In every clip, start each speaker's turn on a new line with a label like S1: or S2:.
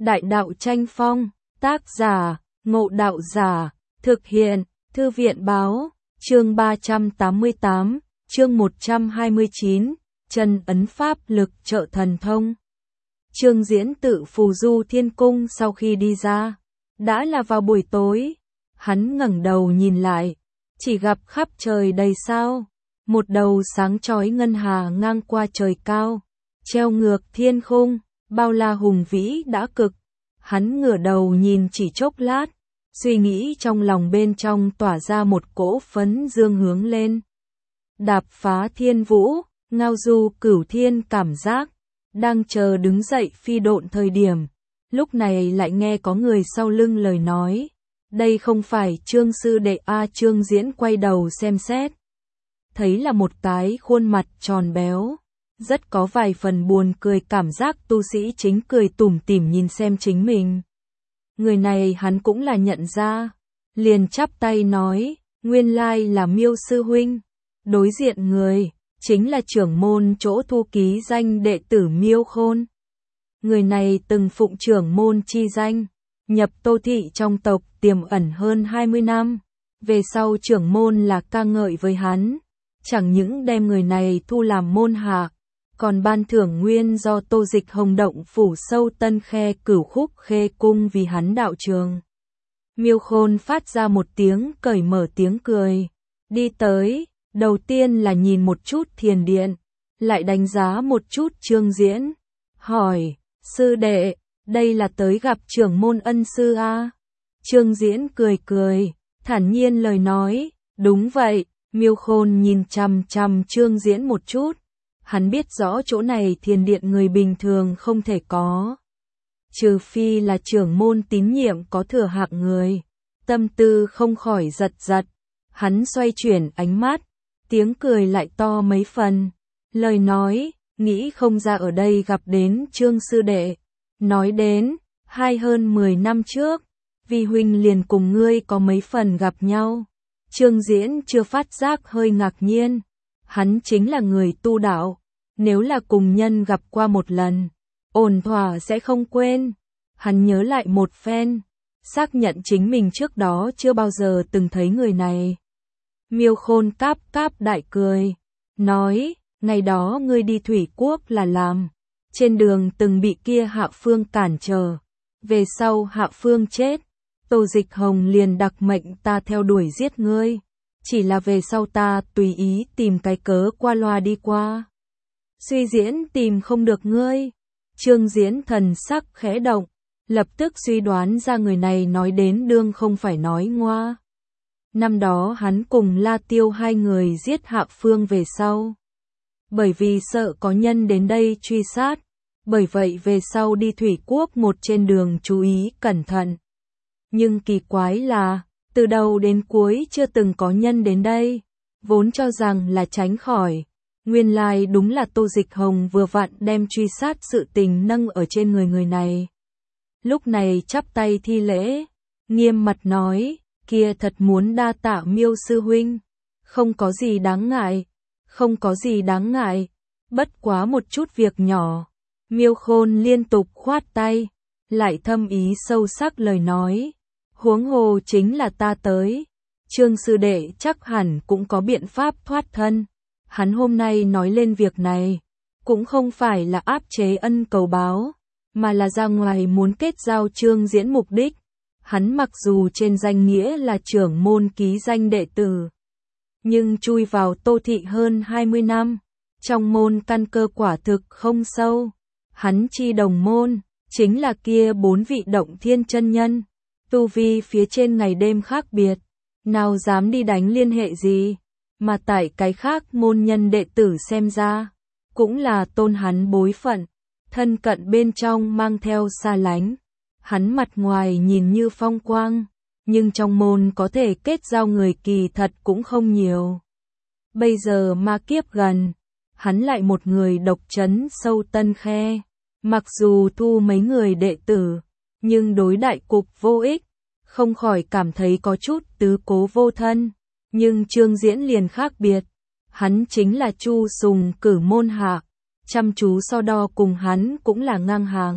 S1: Đại đạo tranh phong, tác giả, Ngộ Đạo Giả, thực hiện, Thư viện báo, chương 388, chương 129, chân ấn pháp lực trợ thần thông. Trương Diễn tự phù du thiên cung sau khi đi ra, đã là vào buổi tối, hắn ngẩng đầu nhìn lại, chỉ gặp khắp trời đầy sao, một đầu sáng chói ngân hà ngang qua trời cao, treo ngược thiên khung, bao la hùng vĩ đã cực. Hắn ngửa đầu nhìn chỉ chốc lát, suy nghĩ trong lòng bên trong tỏa ra một cỗ phấn dương hướng lên. Đạp phá thiên vũ, ngao du cửu thiên cảm giác, đang chờ đứng dậy phi độn thời điểm, lúc này lại nghe có người sau lưng lời nói. Đây không phải Trương sư đệ a. Trương Diễn quay đầu xem xét, thấy là một cái khuôn mặt tròn béo, rất có vài phần buồn cười, cảm giác tu sĩ chính cười tủm tỉm nhìn xem chính mình. Người này hắn cũng là nhận ra, liền chắp tay nói, nguyên lai là Miêu sư huynh. Đối diện người, chính là trưởng môn chỗ thu ký danh đệ tử Miêu Khôn. Người này từng phụng trưởng môn chi danh, nhập Tô thị trong tộc tiềm ẩn hơn 20 năm, về sau trưởng môn là ca ngợi với hắn, chẳng những đem người này thu làm môn hạ, còn ban thưởng nguyên do Tô Dịch Hồng động phủ sâu Tân Khe Cửu Khúc Khê cung vì hắn đạo trường. Miêu Khôn phát ra một tiếng cởi mở tiếng cười, đi tới, đầu tiên là nhìn một chút thiền điện, lại đánh giá một chút Trương Diễn, hỏi, sư đệ, đây là tới gặp trưởng môn ân sư a? Trương Diễn cười cười, thản nhiên lời nói, đúng vậy. Miêu Khôn nhìn chằm chằm Trương Diễn một chút, hắn biết rõ chỗ này thiền điện người bình thường không thể có, trừ phi là trưởng môn tín nhiệm có thừa hạng người. Tâm tư không khỏi giật giật, hắn xoay chuyển ánh mắt, tiếng cười lại to mấy phần, lời nói, nghĩ không ra ở đây gặp đến Trương sư đệ. Nói đến, hơn 10 năm trước, vi huynh liền cùng ngươi có mấy phần gặp nhau. Trương Diễn chưa phát giác hơi ngạc nhiên, hắn chính là người tu đạo, nếu là cùng nhân gặp qua một lần, ổn thỏa sẽ không quên. Hắn nhớ lại một phen, xác nhận chính mình trước đó chưa bao giờ từng thấy người này. Miêu Khôn cáp cáp đại cười, nói, ngày đó ngươi đi Thủy Quốc là làm, trên đường từng bị kia Hạ Phương cản trở, về sau Hạ Phương chết, Tô Dịch Hồng liền đặc mệnh ta theo đuổi giết ngươi, chỉ là về sau ta tùy ý tìm cái cớ qua loa đi qua. Suy diễn tìm không được ngươi. Trương Diễn thần sắc khẽ động, lập tức suy đoán ra người này nói đến đương không phải nói ngoa. Năm đó hắn cùng La Tiêu hai người giết Hạ Phương về sau, bởi vì sợ có nhân đến đây truy sát, bởi vậy về sau đi Thủy Quốc một trên đường chú ý cẩn thận. Nhưng kỳ quái là, từ đầu đến cuối chưa từng có nhân đến đây, vốn cho rằng là tránh khỏi. Nguyên lai đúng là Tô Dịch Hồng vừa vặn đem truy sát sự tình nâng ở trên người này. Lúc này chắp tay thi lễ, nghiêm mặt nói, kia thật muốn đa tạ Miêu sư huynh, không có gì đáng ngại, không có gì đáng ngại, bất quá một chút việc nhỏ. Miêu Khôn liên tục khoát tay, lại thâm ý sâu sắc lời nói, huống hồ chính là ta tới, Trương sư đệ chắc hẳn cũng có biện pháp thoát thân. Hắn hôm nay nói lên việc này, cũng không phải là áp chế ân cầu báo, mà là ra ngoài muốn kết giao Trương Diễn mục đích. Hắn mặc dù trên danh nghĩa là trưởng môn ký danh đệ tử, nhưng chui vào Tô thị hơn 20 năm, trong môn căn cơ quả thực không sâu. Hắn chi đồng môn, chính là kia 4 vị động thiên chân nhân, tu vi phía trên ngày đêm khác biệt, nào dám đi đánh liên hệ gì, mà tại cái khác môn nhân đệ tử xem ra, cũng là tôn hắn bối phận, thân cận bên trong mang theo xa lánh. Hắn mặt ngoài nhìn như phong quang, nhưng trong môn có thể kết giao người kỳ thật cũng không nhiều. Bây giờ ma kiếp gần, hắn lại một người độc trấn sâu Tân Khe, mặc dù thu mấy người đệ tử, nhưng đối đại cục vô ích, không khỏi cảm thấy có chút tứ cố vô thân. Nhưng Trương Diễn liền khác biệt, hắn chính là Chu Sùng cử môn hạ, chăm chú so đo cùng hắn cũng là ngang hàng.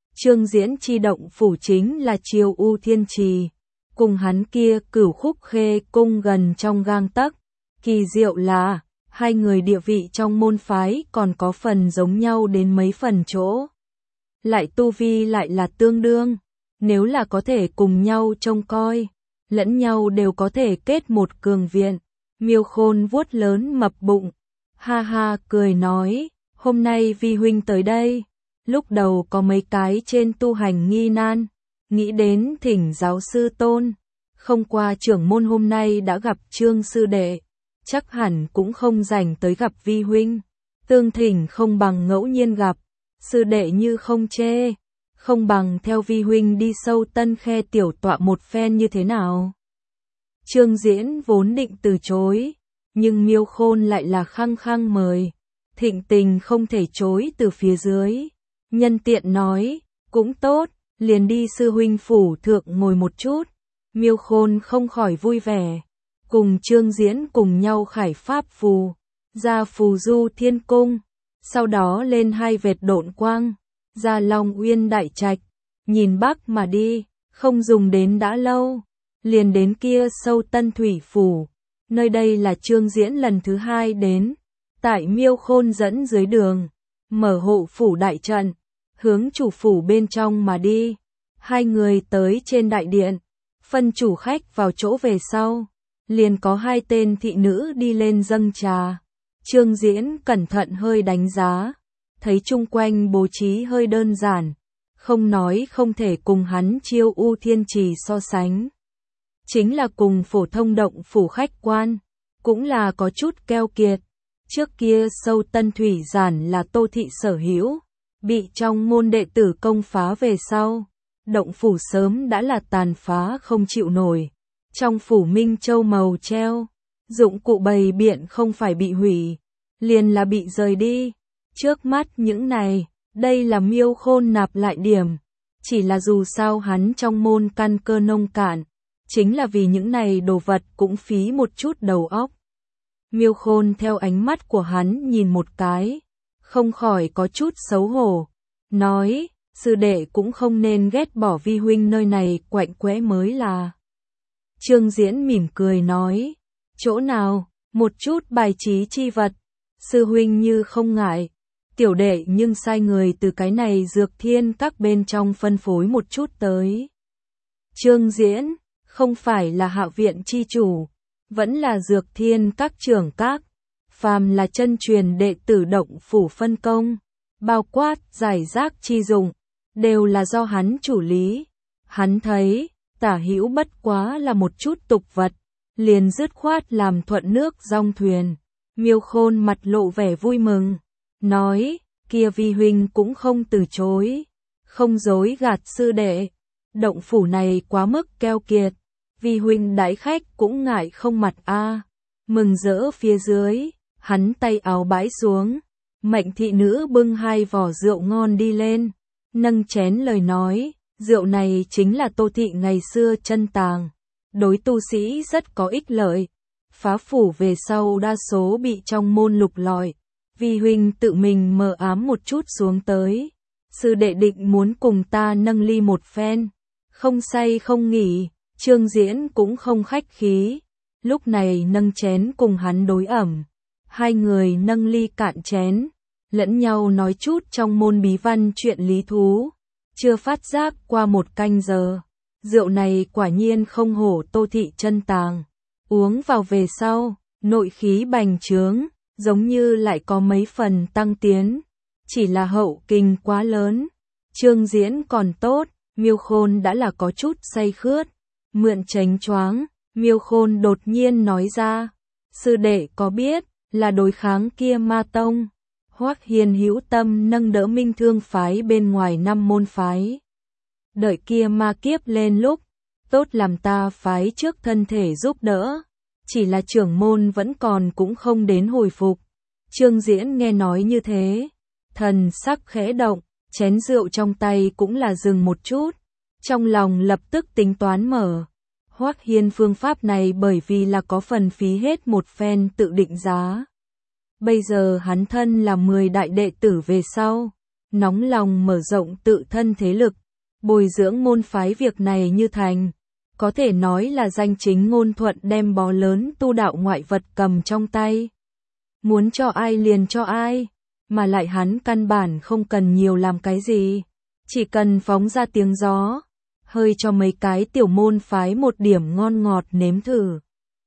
S1: Trương Diễn chi động phủ chính là Chiêu U Thiên Trì, cùng hắn kia Cửu Khúc Khê cung gần trong gang tấc. Kỳ diệu là, hai người địa vị trong môn phái còn có phần giống nhau đến mấy phần chỗ. Lại tu vi lại là tương đương, nếu là có thể cùng nhau trông coi, lẫn nhau đều có thể kết một cường viện. Miêu Khôn vuốt lớn mập bụng, ha ha cười nói, hôm nay vi huynh tới đây, lúc đầu có mấy cái trên tu hành nghi nan, nghĩ đến thỉnh giáo sư tôn, không qua trưởng môn hôm nay đã gặp Trương sư đệ, chắc hẳn cũng không rảnh tới gặp vi huynh, tương thỉnh không bằng ngẫu nhiên gặp, sư đệ như không chê, không bằng theo vi huynh đi sâu Tân Khe tiểu tọa một phen như thế nào. Trương Diễn vốn định từ chối, nhưng Miêu Khôn lại là khăng khăng mời, thịnh tình không thể chối từ phía dưới, nhân tiện nói, cũng tốt, liền đi sư huynh phủ thượng ngồi một chút. Miêu Khôn không khỏi vui vẻ, cùng Trương Diễn cùng nhau khải pháp phù, ra phù du thiên cung, sau đó lên hai vệt độn quang, ra Long Uyên đại trạch, nhìn bắc mà đi, không dùng đến đã lâu, liền đến kia sâu Tân Thủy phủ, nơi đây là Trương Diễn lần thứ hai đến, tại Miêu Khôn dẫn dưới đường, mở hộ phủ đại trận, hướng chủ phủ bên trong mà đi, hai người tới trên đại điện, phân chủ khách vào chỗ về sau, liền có hai tên thị nữ đi lên dâng trà. Trương Diễn cẩn thận hơi đánh giá, thấy chung quanh bố trí hơi đơn giản, không nói không thể cùng hắn Chiêu U Thiên Trì so sánh. Chính là cùng phổ thông động phủ khách quan, cũng là có chút keo kiệt. Trước kia sâu Tân Thủy giản là Tô thị sở hữu, bị trong môn đệ tử công phá về sau, động phủ sớm đã là tàn phá không chịu nổi. Trong phủ Minh Châu màu treo, dụng cụ bày biện không phải bị hủy, liền là bị rời đi. Trước mắt những này, đây là Miêu Khôn nạp lại điểm, chỉ là dù sao hắn trong môn căn cơ nông cạn, chính là vì những này đồ vật cũng phí một chút đầu óc. Miêu Khôn theo ánh mắt của hắn nhìn một cái, không khỏi có chút xấu hổ, nói, sư đệ cũng không nên ghét bỏ vi huynh nơi này quạnh quẽ mới là. Trương Diễn mỉm cười nói, chỗ nào, một chút bài trí chi vật, sư huynh như không ngại, tiểu đệ nhưng sai người từ cái này dược thiên các bên trong phân phối một chút tới. Trương Diễn, không phải là Hạo viện chi chủ, vẫn là dược thiên các trưởng các, phàm là chân truyền đệ tử động phủ phân công, bao quát giải rác chi dụng, đều là do hắn chủ lý. Hắn thấy, tả hữu bất quá là một chút tục vật, liền dứt khoát làm thuận nước dong thuyền. Miêu Khôn mặt lộ vẻ vui mừng, nói, kia vi huynh cũng không từ chối, không dối gạt sư đệ, động phủ này quá mức keo kiệt, vi huynh đãi khách cũng ngại không mặt a. Mừng rỡ phía dưới, hắn tay áo bãi xuống, mệnh thị nữ bưng hai vỏ rượu ngon đi lên, nâng chén lời nói, rượu này chính là Tô thị ngày xưa chân tàng, đối tu sĩ rất có ích lợi. Phá phủ về sau đa số bị trong môn lục lọi, vi huynh tự mình mờ ám một chút xuống tới, sư đệ định muốn cùng ta nâng ly một phen, không say không nghỉ. Trương Diễn cũng không khách khí, lúc này nâng chén cùng hắn đối ẩm, hai người nâng ly cạn chén, lẫn nhau nói chút trong môn bí văn chuyện lý thú. Chưa phát giác qua một canh giờ, rượu này quả nhiên không hổ Tô thị chân tàng, uống vào về sau, nội khí bành trướng, giống như lại có mấy phần tăng tiến, chỉ là hậu kinh quá lớn. Trương Diễn còn tốt, Miêu Khôn đã là có chút say khướt, mượn chánh choáng, Miêu Khôn đột nhiên nói ra, sư đệ có biết, là đối kháng kia ma tông. Hoắc Hiên hữu tâm nâng đỡ Minh Thương phái bên ngoài 5 môn phái. Đợi kia ma kiếp lên lúc, tốt làm ta phái trước thân thể giúp đỡ, chỉ là trưởng môn vẫn còn cũng không đến hồi phục. Trương Diễn nghe nói như thế, thần sắc khẽ động, chén rượu trong tay cũng là dừng một chút, trong lòng lập tức tính toán mở. Hoắc Hiên phương pháp này bởi vì là có phần phí hết một phen tự định giá. Bây giờ hắn thân là 10 đại đệ tử về sau, nóng lòng mở rộng tự thân thế lực, bồi dưỡng môn phái. Việc này như thành, có thể nói là danh chính ngôn thuận đem bó lớn tu đạo ngoại vật cầm trong tay. Muốn cho ai liền cho ai, mà lại hắn căn bản không cần nhiều làm cái gì, chỉ cần phóng ra tiếng gió, hơi cho mấy cái tiểu môn phái một điểm ngon ngọt nếm thử.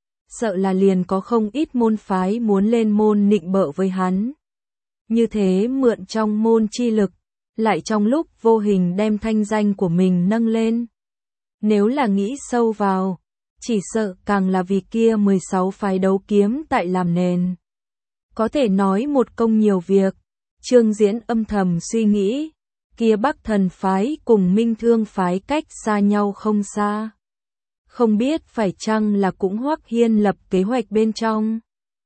S1: Sợ là liền có không ít môn phái muốn lên môn nịnh bợ với hắn. Như thế mượn trong môn chi lực, lại trong lúc vô hình đem thanh danh của mình nâng lên. Nếu là nghĩ sâu vào, chỉ sợ càng là vì kia 16 phái đấu kiếm tại làm nền. Có thể nói một công nhiều việc. Trương Diễn âm thầm suy nghĩ, kia Bắc Thần phái cùng Minh Thương phái cách xa nhau không xa. Không biết phải chăng là cũng Hoắc Hiên lập kế hoạch bên trong.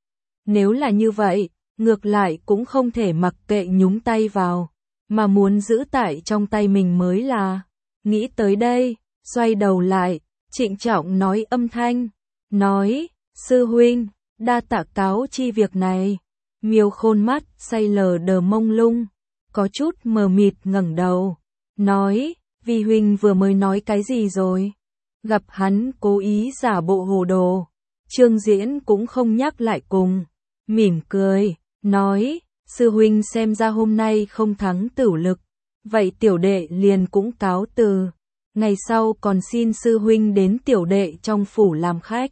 S1: Nếu là như vậy, ngược lại cũng không thể mặc kệ nhúng tay vào, mà muốn giữ tại trong tay mình mới là. Nghĩ tới đây, xoay đầu lại, trịnh trọng nói âm thanh, nói, sư huynh, đa tạ cáo chi việc này. Miêu Khôn mắt say lờ đờ mông lung, có chút mờ mịt ngẩng đầu, nói, vi huynh vừa mới nói cái gì rồi? Gặp hắn cố ý giả bộ hồ đồ, Trương Diễn cũng không nhắc lại cùng, mỉm cười, nói, sư huynh xem ra hôm nay không thắng tửu lực, vậy tiểu đệ liền cũng cáo từ, ngày sau còn xin sư huynh đến tiểu đệ trong phủ làm khách.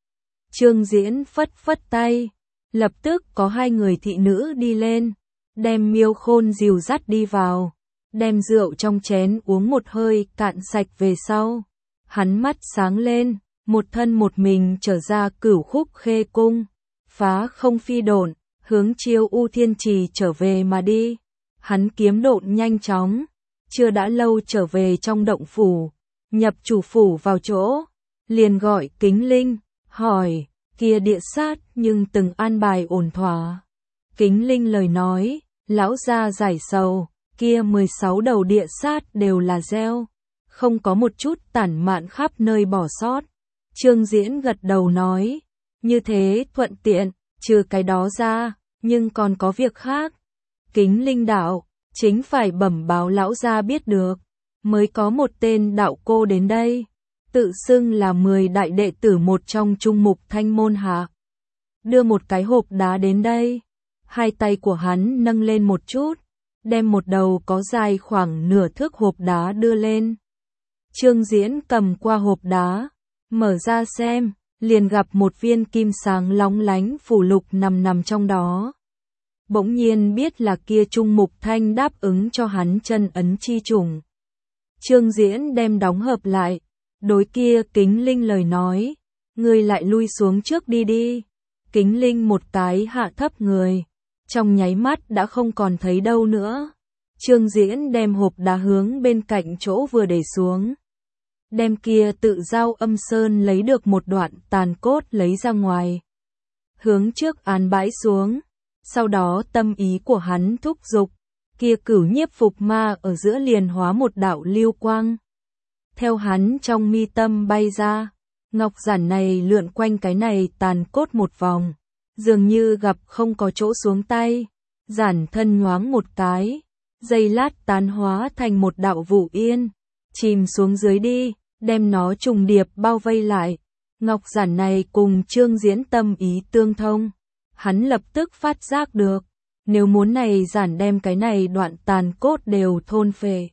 S1: Trương Diễn phất phất tay, lập tức có hai người thị nữ đi lên, đem Miêu Khôn dìu dắt đi vào, đem rượu trong chén uống một hơi cạn sạch về sau. Hắn mắt sáng lên, một thân một mình trở ra Cửu Khúc Khê cung, phá không phi độn, hướng Chiêu U Thiên Trì trở về mà đi. Hắn kiếm độn nhanh chóng, chưa đã lâu trở về trong động phủ, nhập chủ phủ vào chỗ, liền gọi Kính Linh, hỏi, kia địa sát nhưng từng an bài ổn thỏa. Kính Linh lời nói, lão gia giải sầu, kia 16 đầu địa sát đều là gieo, không có một chút tản mạn khắp nơi bỏ sót. Trương Diễn gật đầu nói, như thế thuận tiện, trừ cái đó ra, nhưng còn có việc khác. Kính Linh đạo, chính phải bẩm báo lão gia biết được, mới có một tên đạo cô đến đây, tự xưng là 10 đại đệ tử một trong Trung Mục Thanh môn hạ. Đưa một cái hộp đá đến đây, hai tay của hắn nâng lên một chút, đem một đầu có dài khoảng nửa thước hộp đá đưa lên. Trương Diễn cầm qua hộp đá, mở ra xem, liền gặp một viên kim sáng lóng lánh phù lục nằm trong đó. Bỗng nhiên biết là kia Trung Mục Thanh đáp ứng cho hắn chân ấn chi chủng. Trương Diễn đem đóng hợp lại, đối kia Kính Linh lời nói, ngươi lại lui xuống trước đi đi. Kính Linh một cái hạ thấp người, trong nháy mắt đã không còn thấy đâu nữa. Trương Diễn đem hộp đá hướng bên cạnh chỗ vừa để xuống, đem kia tự giao âm sơn lấy được một đoạn tàn cốt lấy ra ngoài, hướng trước án bãi xuống. Sau đó tâm ý của hắn thúc giục, kia Cửu Nhiếp Phục Ma ở giữa liền hóa một đạo lưu quang, theo hắn trong mi tâm bay ra. Ngọc giản này lượn quanh cái này tàn cốt một vòng, dường như gặp không có chỗ xuống tay, giản thân nhoáng một cái, giây lát tán hóa thành một đạo vũ yên, chìm xuống dưới đi, đem nó trùng điệp bao vây lại. Ngọc giản này cùng Trương Diễn tâm ý tương thông, hắn lập tức phát giác được, nếu muốn này giản đem cái này đoạn tàn cốt đều thôn phệ,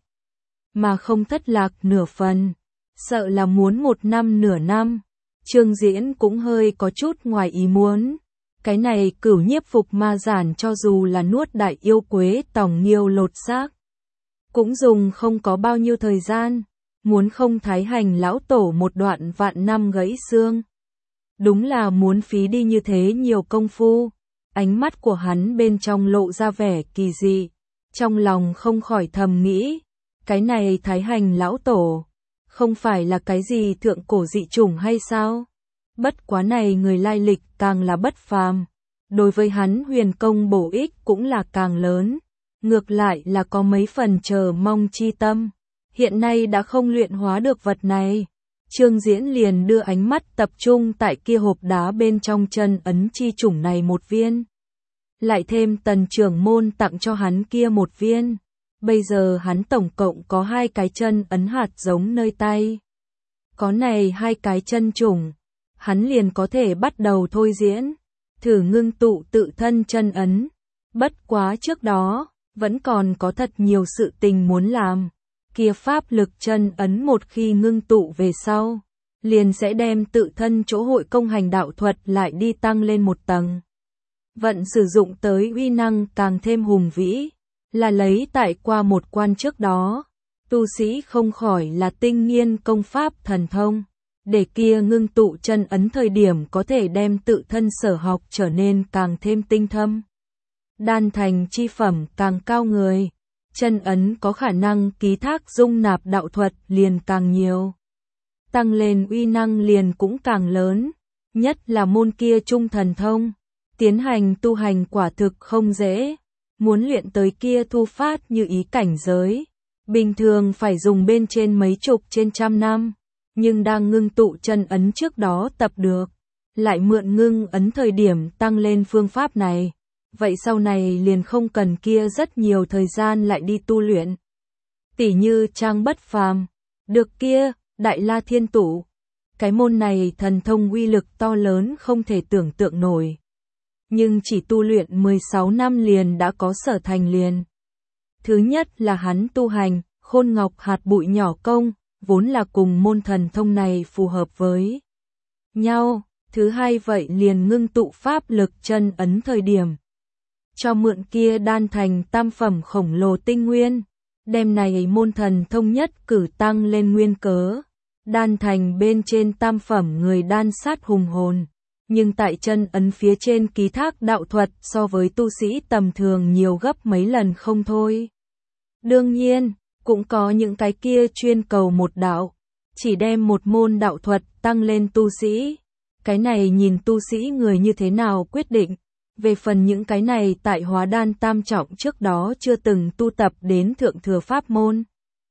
S1: mà không thất lạc nửa phần, sợ là muốn một năm nửa năm. Trương Diễn cũng hơi có chút ngoài ý muốn. Cái này Cửu Nhiếp Phục Ma giản cho dù là nuốt đại yêu quế tòng nghiêu lột xác, cũng dùng không có bao nhiêu thời gian, muốn không thái hành lão tổ một đoạn vạn năm gãy xương. Đúng là muốn phí đi như thế nhiều công phu. Ánh mắt của hắn bên trong lộ ra vẻ kỳ dị, trong lòng không khỏi thầm nghĩ, cái này thái hành lão tổ, không phải là cái gì thượng cổ dị chủng hay sao? Bất quá này người lai lịch càng là bất phàm, đối với hắn huyền công bổ ích cũng là càng lớn, ngược lại là có mấy phần chờ mong chi tâm. Hiện nay đã không luyện hóa được vật này, Trương Diễn liền đưa ánh mắt tập trung tại kia hộp đá bên trong chân ấn chi chủng này một viên, lại thêm Tần trưởng môn tặng cho hắn kia một viên, Bây giờ hắn tổng cộng có 2 cái chân ấn hạt giống nơi tay. Có này 2 cái chân trùng, hắn liền có thể bắt đầu thôi diễn, thử ngưng tụ tự thân chân ấn. Bất quá trước đó, vẫn còn có thật nhiều sự tình muốn làm. Kia pháp lực chân ấn một khi ngưng tụ về sau, liền sẽ đem tự thân chỗ hội công hành đạo thuật lại đi tăng lên một tầng. Vận sử dụng tới uy năng càng thêm hùng vĩ, là lấy tại qua một quan trước đó. Tu sĩ không khỏi là tinh nghiên công pháp thần thông, để kia ngưng tụ chân ấn thời điểm có thể đem tự thân sở học trở nên càng thêm tinh thâm. Đan thành chi phẩm càng cao người, chân ấn có khả năng ký thác dung nạp đạo thuật liền càng nhiều. Tăng lên uy năng liền cũng càng lớn, nhất là môn kia trung thần thông. Tiến hành tu hành quả thực không dễ, muốn luyện tới kia thu phát như ý cảnh giới. Bình thường phải dùng bên trên mấy chục trên trăm năm, nhưng đang ngưng tụ chân ấn trước đó tập được, lại mượn ngưng ấn thời điểm tăng lên phương pháp này. Vậy sau này liền không cần kia rất nhiều thời gian lại đi tu luyện. Tỉ như trang bất phàm, được kia, Đại La Thiên Tụ. Cái môn này thần thông uy lực to lớn không thể tưởng tượng nổi. Nhưng chỉ tu luyện 16 năm liền đã có sở thành liền. Thứ nhất là hắn tu hành, khôn ngọc hạt bụi nhỏ công, vốn là cùng môn thần thông này phù hợp với nhau. Thứ hai vậy liền ngưng tụ pháp lực chân ấn thời điểm. Cho mượn kia đan thành tam phẩm khổng lồ tinh nguyên, đem này môn thần thông nhất cử tăng lên nguyên cớ. Đan thành bên trên tam phẩm người đan sát hùng hồn, nhưng tại chân ấn phía trên ký thác đạo thuật so với tu sĩ tầm thường nhiều gấp mấy lần không thôi. Đương nhiên, cũng có những cái kia chuyên cầu một đạo, chỉ đem một môn đạo thuật tăng lên tu sĩ. Cái này nhìn tu sĩ người như thế nào quyết định. Về phần những cái này tại hóa đan tam trọng trước đó chưa từng tu tập đến thượng thừa pháp môn.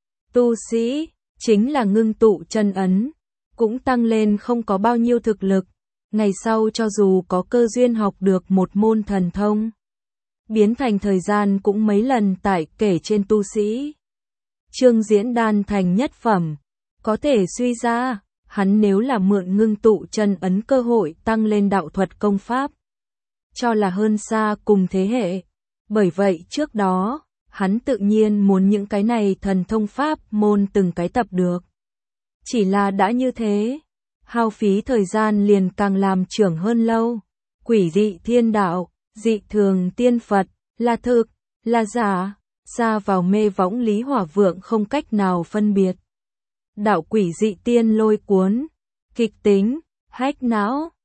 S1: Tu sĩ, chính là ngưng tụ chân ấn, cũng tăng lên không có bao nhiêu thực lực. Ngày sau cho dù có cơ duyên học được một môn thần thông, biến thành thời gian cũng mấy lần tại kể trên tu sĩ. Trương Diễn đan thành nhất phẩm, có thể suy ra, hắn nếu là mượn ngưng tụ chân ấn cơ hội tăng lên đạo thuật công pháp, cho là hơn xa cùng thế hệ. Bởi vậy trước đó, hắn tự nhiên muốn những cái này thần thông pháp môn từng cái tập được. Chỉ là đã như thế, hao phí thời gian liền càng làm trưởng hơn lâu. Quỷ dị thiên đạo, dị thường tiên Phật, là thực, là giả, xa vào mê võng Lý Hỏa Vượng không cách nào phân biệt. Đạo quỷ dị tiên lôi cuốn, kịch tính, hách não.